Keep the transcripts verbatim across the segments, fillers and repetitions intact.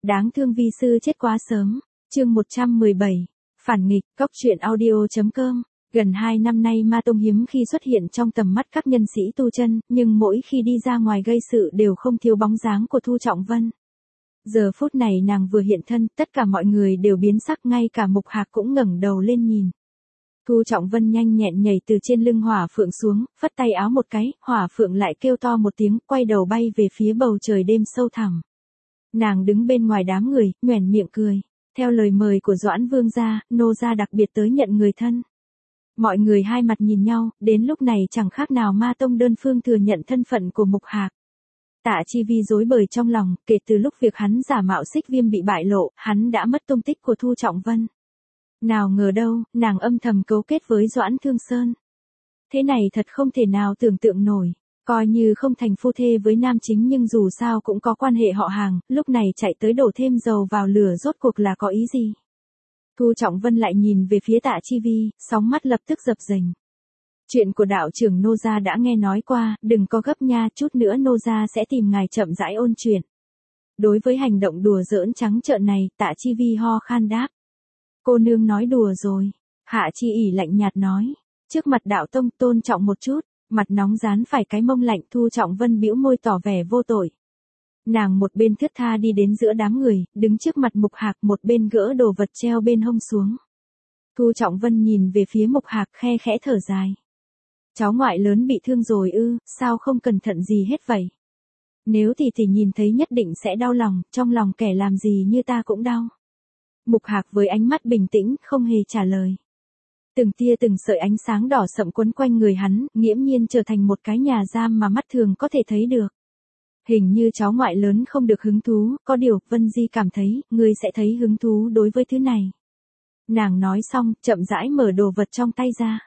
Đáng thương vi sư chết quá sớm. Chương một trăm mười bảy. Phản nghịch, cóc truyện audio.com. Gần hai năm nay Ma Tông hiếm khi xuất hiện trong tầm mắt các nhân sĩ tu chân, nhưng mỗi khi đi ra ngoài gây sự đều không thiếu bóng dáng của Thu Trọng Vân. Giờ phút này nàng vừa hiện thân, tất cả mọi người đều biến sắc, ngay cả Mục Hạc cũng ngẩng đầu lên nhìn. Thu Trọng Vân nhanh nhẹn nhảy từ trên lưng hỏa phượng xuống, phất tay áo một cái, hỏa phượng lại kêu to một tiếng, quay đầu bay về phía bầu trời đêm sâu thẳm. Nàng đứng bên ngoài đám người, nhoẻn miệng cười. Theo lời mời của Doãn Vương gia, nô gia đặc biệt tới nhận người thân. Mọi người hai mặt nhìn nhau, đến lúc này chẳng khác nào Ma Tông đơn phương thừa nhận thân phận của Mục Hạc. Tạ Chi Vi rối bời trong lòng, kể từ lúc việc hắn giả mạo Xích Viêm bị bại lộ, hắn đã mất tung tích của Thu Trọng Vân. Nào ngờ đâu, nàng âm thầm cấu kết với Doãn Thương Sơn. Thế này thật không thể nào tưởng tượng nổi. Coi như không thành phu thê với nam chính nhưng dù sao cũng có quan hệ họ hàng, lúc này chạy tới đổ thêm dầu vào lửa rốt cuộc là có ý gì. Thu Trọng Vân lại nhìn về phía Tạ Chi Vi, sóng mắt lập tức dập dềnh. Chuyện của đạo trưởng nô gia đã nghe nói qua, đừng có gấp nha, chút nữa nô gia sẽ tìm ngài chậm rãi ôn chuyện. Đối với hành động đùa giỡn trắng trợn này, Tạ Chi Vi ho khan đáp. Cô nương nói đùa rồi. Hạ Chi ỉ lạnh nhạt nói. Trước mặt đạo tông tôn trọng một chút. Mặt nóng dán phải cái mông lạnh. Thu Trọng Vân bĩu môi tỏ vẻ vô tội. Nàng một bên thướt tha đi đến giữa đám người, đứng trước mặt Mục Hạc, một bên gỡ đồ vật treo bên hông xuống. Thu Trọng Vân nhìn về phía Mục Hạc, khe khẽ thở dài. Cháu ngoại lớn bị thương rồi ư, sao không cẩn thận gì hết vậy? Nếu thì thì nhìn thấy nhất định sẽ đau lòng, trong lòng kẻ làm gì như ta cũng đau. Mục Hạc với ánh mắt bình tĩnh, không hề trả lời. Từng tia từng sợi ánh sáng đỏ sậm quấn quanh người hắn, nghiễm nhiên trở thành một cái nhà giam mà mắt thường có thể thấy được. Hình như cháu ngoại lớn không được hứng thú, có điều, Vân Di cảm thấy, ngươi sẽ thấy hứng thú đối với thứ này. Nàng nói xong, chậm rãi mở đồ vật trong tay ra.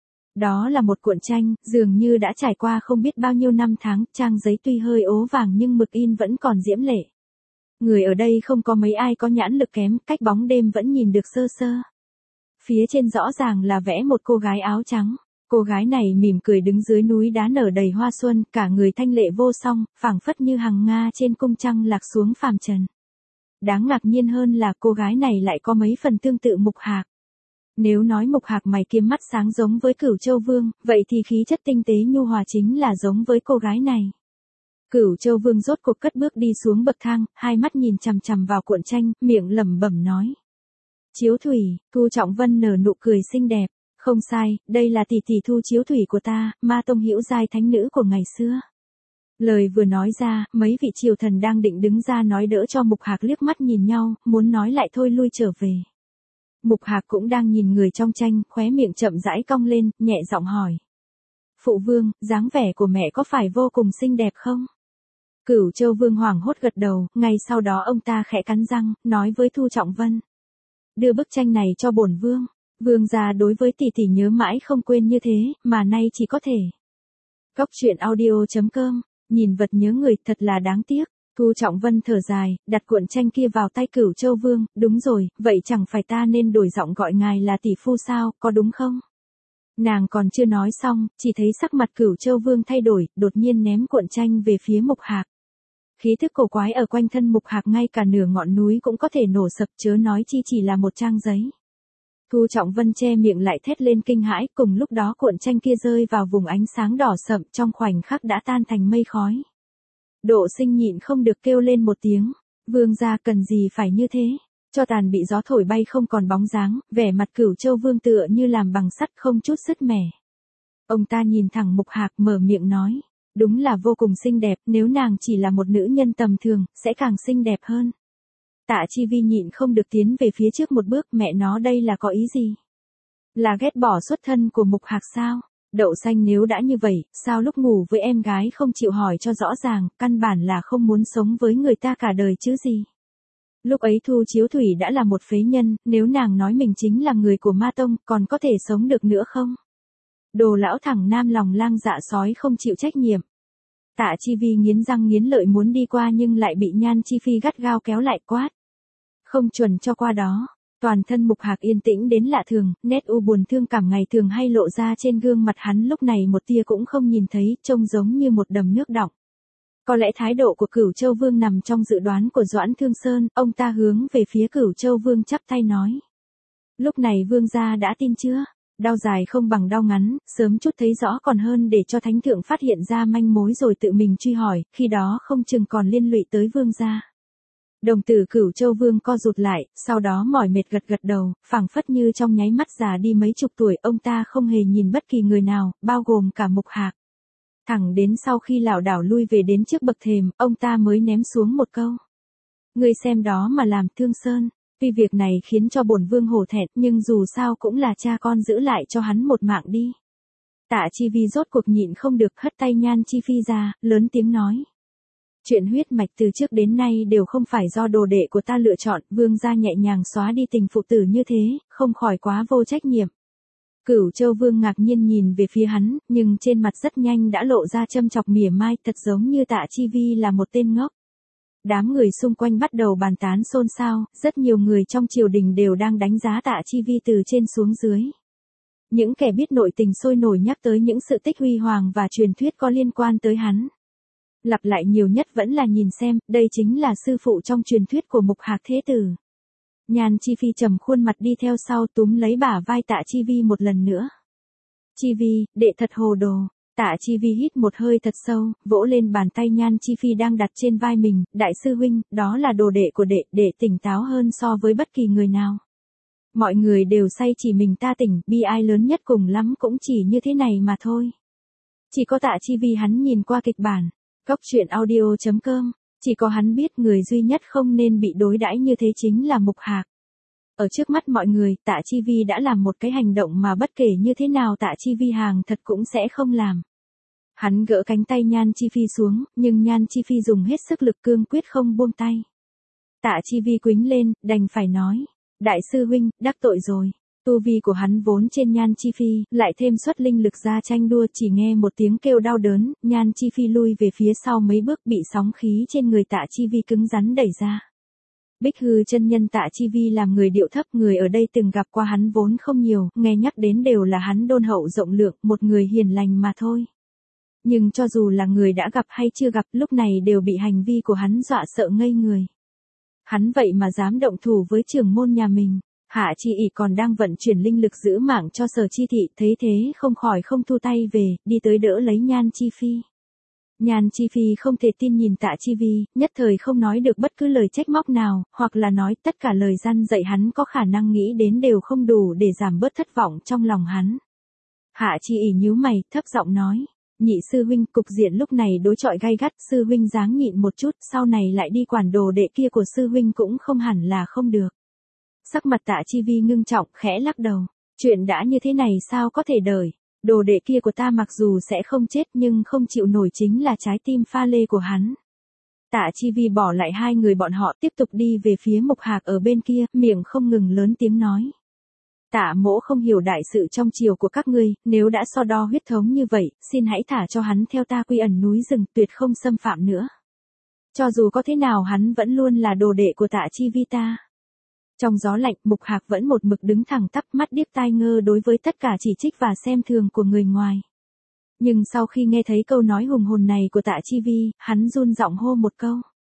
Đó là một cuộn tranh, dường như đã trải qua không biết bao nhiêu năm tháng, trang giấy tuy hơi ố vàng nhưng mực in vẫn còn diễm lệ. Người ở đây không có mấy ai có nhãn lực kém, cách bóng đêm vẫn nhìn được sơ sơ. Phía trên rõ ràng là vẽ một cô gái áo trắng. Cô gái này mỉm cười đứng dưới núi đá nở đầy hoa xuân, cả người thanh lệ vô song, phảng phất như hằng nga trên cung trăng lạc xuống phàm trần. Đáng ngạc nhiên hơn là cô gái này lại có mấy phần tương tự Mục Hạc. Nếu nói Mục Hạc mày kiếm mắt sáng giống với Cửu Châu Vương, vậy thì khí chất tinh tế nhu hòa chính là giống với cô gái này. Cửu Châu Vương rốt cuộc cất bước đi xuống bậc thang, hai mắt nhìn chằm chằm vào cuộn tranh, miệng lẩm bẩm nói. Chiếu Thủy. Thu Trọng Vân nở nụ cười xinh đẹp. Không sai, đây là tỷ tỷ Thu Chiếu Thủy của ta, Ma Tông hữu giai thánh nữ của ngày xưa. Lời vừa nói ra, mấy vị triều thần đang định đứng ra nói đỡ cho Mục Hạc liếc mắt nhìn nhau, muốn nói lại thôi lui trở về. Mục Hạc cũng đang nhìn người trong tranh, khóe miệng chậm rãi cong lên, nhẹ giọng hỏi. Phụ vương, dáng vẻ của mẹ có phải vô cùng xinh đẹp không? Cửu Châu Vương hoảng hốt gật đầu, ngay sau đó ông ta khẽ cắn răng, nói với Thu Trọng Vân. Đưa bức tranh này cho bổn vương. Vương gia đối với tỷ tỷ nhớ mãi không quên như thế, mà nay chỉ có thể. Cóc truyện audio.com, nhìn vật nhớ người thật là đáng tiếc. Thu Trọng Vân thở dài, đặt cuộn tranh kia vào tay Cửu Châu Vương, đúng rồi, vậy chẳng phải ta nên đổi giọng gọi ngài là tỷ phu sao, có đúng không? Nàng còn chưa nói xong, chỉ thấy sắc mặt Cửu Châu Vương thay đổi, đột nhiên ném cuộn tranh về phía Mục Hạc. Khí thức cổ quái ở quanh thân Mục Hạc ngay cả nửa ngọn núi cũng có thể nổ sập, chớ nói chi chỉ là một trang giấy. Thu Trọng Vân che miệng lại thét lên kinh hãi, cùng lúc đó cuộn tranh kia rơi vào vùng ánh sáng đỏ sậm, trong khoảnh khắc đã tan thành mây khói. Độ Sinh nhịn không được kêu lên một tiếng, vương gia cần gì phải như thế, cho tàn bị gió thổi bay không còn bóng dáng, vẻ mặt Cửu Châu Vương tựa như làm bằng sắt không chút sứt mẻ. Ông ta nhìn thẳng Mục Hạc mở miệng nói, đúng là vô cùng xinh đẹp, nếu nàng chỉ là một nữ nhân tầm thường, sẽ càng xinh đẹp hơn. Tạ Chi Vi nhịn không được tiến về phía trước một bước, mẹ nó đây là có ý gì? Là ghét bỏ xuất thân của Mục Hạc sao? Đậu Xanh nếu đã như vậy, sao lúc ngủ với em gái không chịu hỏi cho rõ ràng, căn bản là không muốn sống với người ta cả đời chứ gì? Lúc ấy Thu Chiếu Thủy đã là một phế nhân, nếu nàng nói mình chính là người của Ma Tông, còn có thể sống được nữa không? Đồ lão thẳng nam lòng lang dạ sói không chịu trách nhiệm. Tạ Chi Vi nghiến răng nghiến lợi muốn đi qua nhưng lại bị Nhan Chi Phi gắt gao kéo lại quát. Không chuẩn cho qua đó. Toàn thân Mục Hạc yên tĩnh đến lạ thường, nét u buồn thương cảm ngày thường hay lộ ra trên gương mặt hắn lúc này một tia cũng không nhìn thấy, trông giống như một đầm nước đọng. Có lẽ thái độ của Cửu Châu Vương nằm trong dự đoán của Doãn Thương Sơn, ông ta hướng về phía Cửu Châu Vương chắp tay nói. Lúc này vương gia đã tin chưa? Đao dài không bằng đao ngắn, sớm chút thấy rõ còn hơn để cho thánh thượng phát hiện ra manh mối rồi tự mình truy hỏi, khi đó không chừng còn liên lụy tới vương gia. Đồng tử Cửu Châu Vương co rụt lại, sau đó mỏi mệt gật gật đầu, phảng phất như trong nháy mắt già đi mấy chục tuổi, ông ta không hề nhìn bất kỳ người nào, bao gồm cả Mục Hạc. Thẳng đến sau khi lảo đảo lui về đến trước bậc thềm, ông ta mới ném xuống một câu. Ngươi xem đó mà làm, Thương Sơn. Tuy việc này khiến cho bổn vương hổ thẹn, nhưng dù sao cũng là cha con, giữ lại cho hắn một mạng đi. Tạ Chi Vi rốt cuộc nhịn không được, hất tay Nhan Chi Phi ra, lớn tiếng nói. Chuyện huyết mạch từ trước đến nay đều không phải do đồ đệ của ta lựa chọn, vương gia nhẹ nhàng xóa đi tình phụ tử như thế, không khỏi quá vô trách nhiệm. Cửu Châu Vương ngạc nhiên nhìn về phía hắn, nhưng trên mặt rất nhanh đã lộ ra châm chọc mỉa mai, thật giống như Tạ Chi Vi là một tên ngốc. Đám người xung quanh bắt đầu bàn tán xôn xao, rất nhiều người trong triều đình đều đang đánh giá Tạ Chi Vi từ trên xuống dưới. Những kẻ biết nội tình sôi nổi nhắc tới những sự tích huy hoàng và truyền thuyết có liên quan tới hắn. Lặp lại nhiều nhất vẫn là nhìn xem, đây chính là sư phụ trong truyền thuyết của Mục Hạc Thế Tử. Nhan Chi Phi trầm khuôn mặt đi theo sau, túm lấy bả vai Tạ Chi Vi một lần nữa. Chi Vi, đệ thật hồ đồ. Tạ Chi Vi hít một hơi thật sâu, vỗ lên bàn tay Nhan Chi Phi đang đặt trên vai mình, đại sư huynh, đó là đồ đệ của đệ, đệ tỉnh táo hơn so với bất kỳ người nào. Mọi người đều say chỉ mình ta tỉnh, bi ai lớn nhất cùng lắm cũng chỉ như thế này mà thôi. Chỉ có Tạ Chi Vi hắn nhìn qua kịch bản. Cốc truyện audio chấm com, chỉ có hắn biết người duy nhất không nên bị đối đãi như thế chính là Mục Hạc. Ở trước mắt mọi người, Tạ Chi Vi đã làm một cái hành động mà bất kể như thế nào Tạ Chi Vi hàng thật cũng sẽ không làm. Hắn gỡ cánh tay Nhan Chi Phi xuống, nhưng Nhan Chi Phi dùng hết sức lực cương quyết không buông tay. Tạ Chi Vi quĩnh lên, đành phải nói, đại sư huynh, đắc tội rồi. Tu vi của hắn vốn trên Nhan Chi Phi, lại thêm xuất linh lực ra tranh đua, chỉ nghe một tiếng kêu đau đớn, Nhan Chi Phi lui về phía sau mấy bước, bị sóng khí trên người Tạ Chi Vi cứng rắn đẩy ra. Bích Hư chân nhân Tạ Chi Vi làm người điệu thấp, người ở đây từng gặp qua hắn vốn không nhiều, nghe nhắc đến đều là hắn đôn hậu rộng lượng, một người hiền lành mà thôi. Nhưng cho dù là người đã gặp hay chưa gặp, lúc này đều bị hành vi của hắn dọa sợ ngây người. Hắn vậy mà dám động thủ với trưởng môn nhà mình. Hạ Chi ỷ còn đang vận chuyển linh lực giữ mạng cho Sở Chi thị, thấy thế không khỏi không thu tay về, đi tới đỡ lấy Nhan Chi Phi. Nhan Chi Phi không thể tin nhìn Tạ Chi Vi, nhất thời không nói được bất cứ lời trách móc nào, hoặc là nói tất cả lời răn dạy hắn có khả năng nghĩ đến đều không đủ để giảm bớt thất vọng trong lòng hắn. Hạ Chi ỷ nhíu mày, thấp giọng nói, nhị sư huynh, cục diện lúc này đối chọi gay gắt, sư huynh dáng nhịn một chút, sau này lại đi quản đồ đệ kia của sư huynh cũng không hẳn là không được. Sắc mặt Tạ Chi Vi ngưng trọng, khẽ lắc đầu. Chuyện đã như thế này sao có thể đợi. Đồ đệ kia của ta mặc dù sẽ không chết nhưng không chịu nổi chính là trái tim pha lê của hắn. Tạ Chi Vi bỏ lại hai người bọn họ tiếp tục đi về phía Mục Hạc ở bên kia, miệng không ngừng lớn tiếng nói. Tạ mỗ không hiểu đại sự trong triều của các ngươi, nếu đã so đo huyết thống như vậy, xin hãy thả cho hắn theo ta quy ẩn núi rừng, tuyệt không xâm phạm nữa. Cho dù có thế nào hắn vẫn luôn là đồ đệ của Tạ Chi Vi ta. Trong gió lạnh, Mục Hạc vẫn một mực đứng thẳng tắp, mắt điếc tai ngơ đối với tất cả chỉ trích và xem thường của người ngoài. Nhưng sau khi nghe thấy câu nói hùng hồn này của Tạ Chi Vi, hắn run giọng hô một câu.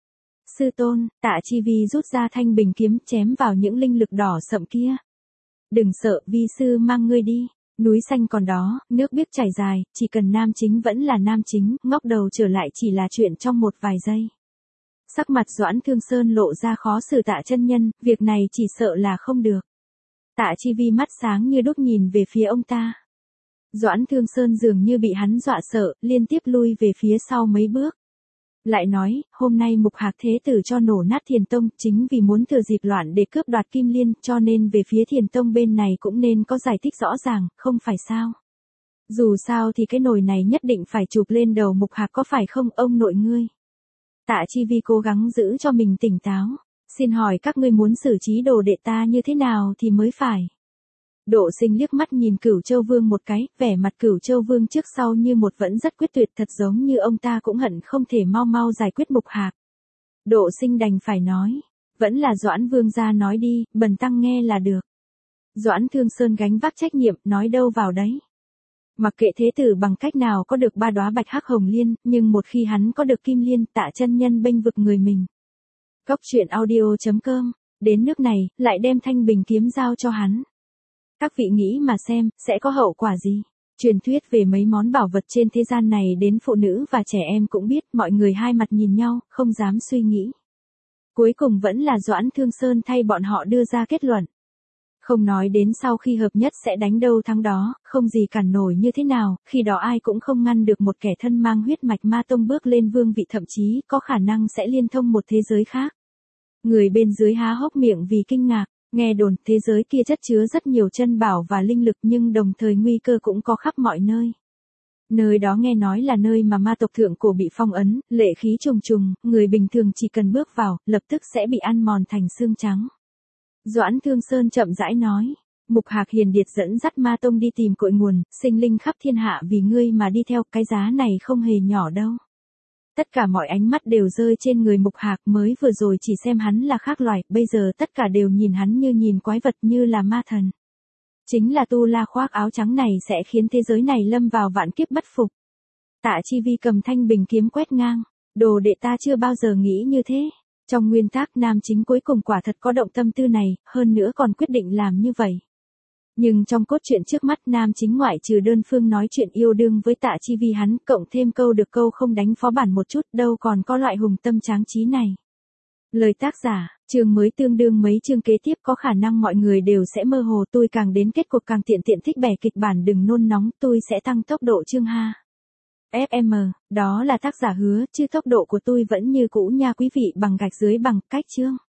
Sư tôn, Tạ Chi Vi rút ra thanh bình kiếm chém vào những linh lực đỏ sậm kia. Đừng sợ, vi sư mang ngươi đi. Núi xanh còn đó, nước biếc chảy dài, chỉ cần nam chính vẫn là nam chính, ngóc đầu trở lại chỉ là chuyện trong một vài giây. Sắc mặt Doãn Thương Sơn lộ ra khó xử Tạ chân nhân, việc này chỉ sợ là không được. Tạ Chi Vi mắt sáng như đuốc nhìn về phía ông ta. Doãn Thương Sơn dường như bị hắn dọa sợ, liên tiếp lui về phía sau mấy bước. Lại nói, hôm nay Mục Hạc Thế Tử cho nổ nát Thiền Tông, chính vì muốn thừa dịp loạn để cướp đoạt Kim Liên, cho nên về phía Thiền Tông bên này cũng nên có giải thích rõ ràng, không phải sao. Dù sao thì cái nồi này nhất định phải chụp lên đầu Mục Hạc có phải không ông nội ngươi. Tạ Chi Vi cố gắng giữ cho mình tỉnh táo. Xin hỏi các ngươi muốn xử trí đồ đệ ta như thế nào thì mới phải. Độ Sinh liếc mắt nhìn Cửu Châu Vương một cái, vẻ mặt Cửu Châu Vương trước sau như một vẫn rất quyết tuyệt, thật giống như ông ta cũng hận không thể mau mau giải quyết Mục Hạc. Độ Sinh đành phải nói, vẫn là Doãn Vương gia nói đi, bần tăng nghe là được. Doãn Thương Sơn gánh vác trách nhiệm, nói đâu vào đấy. Mặc kệ thế tử bằng cách nào có được ba đóa bạch hắc hồng liên, nhưng một khi hắn có được kim liên, Tạ chân nhân bênh vực người mình. Cốc truyện audio chấm com, đến nước này, lại đem thanh bình kiếm giao cho hắn. Các vị nghĩ mà xem, sẽ có hậu quả gì? Truyền thuyết về mấy món bảo vật trên thế gian này đến phụ nữ và trẻ em cũng biết, mọi người hai mặt nhìn nhau, không dám suy nghĩ. Cuối cùng vẫn là Doãn Thương Sơn thay bọn họ đưa ra kết luận. Không nói đến sau khi hợp nhất sẽ đánh đâu thắng đó, không gì cản nổi như thế nào, khi đó ai cũng không ngăn được một kẻ thân mang huyết mạch ma tông bước lên vương vị, thậm chí có khả năng sẽ liên thông một thế giới khác. Người bên dưới há hốc miệng vì kinh ngạc, nghe đồn thế giới kia chất chứa rất nhiều chân bảo và linh lực, nhưng đồng thời nguy cơ cũng có khắp mọi nơi. Nơi đó nghe nói là nơi mà ma tộc thượng cổ bị phong ấn, lệ khí trùng trùng, người bình thường chỉ cần bước vào, lập tức sẽ bị ăn mòn thành xương trắng. Doãn Thương Sơn chậm rãi nói, Mục Hạc Hiền Điệt dẫn dắt ma tông đi tìm cội nguồn, sinh linh khắp thiên hạ vì ngươi mà đi theo, cái giá này không hề nhỏ đâu. Tất cả mọi ánh mắt đều rơi trên người Mục Hạc, mới vừa rồi chỉ xem hắn là khác loài, bây giờ tất cả đều nhìn hắn như nhìn quái vật, như là ma thần. Chính là tu la khoác áo trắng này sẽ khiến thế giới này lâm vào vạn kiếp bất phục. Tạ Chi Vi cầm thanh bình kiếm quét ngang, đồ đệ ta chưa bao giờ nghĩ như thế. Trong nguyên tắc nam chính cuối cùng quả thật có động tâm tư này, hơn nữa còn quyết định làm như vậy. Nhưng trong cốt truyện trước mắt, nam chính ngoại trừ đơn phương nói chuyện yêu đương với Tạ Chi Vi hắn, cộng thêm câu được câu không đánh phó bản một chút, đâu còn có loại hùng tâm tráng trí này. Lời tác giả, chương mới tương đương mấy chương kế tiếp có khả năng mọi người đều sẽ mơ hồ, tôi càng đến kết cuộc càng tiện tiện thích bẻ kịch bản đừng nôn nóng, tôi sẽ tăng tốc độ chương ha. ép em, đó là tác giả hứa, chứ tốc độ của tôi vẫn như cũ nha quý vị, bằng gạch dưới bằng cách chương.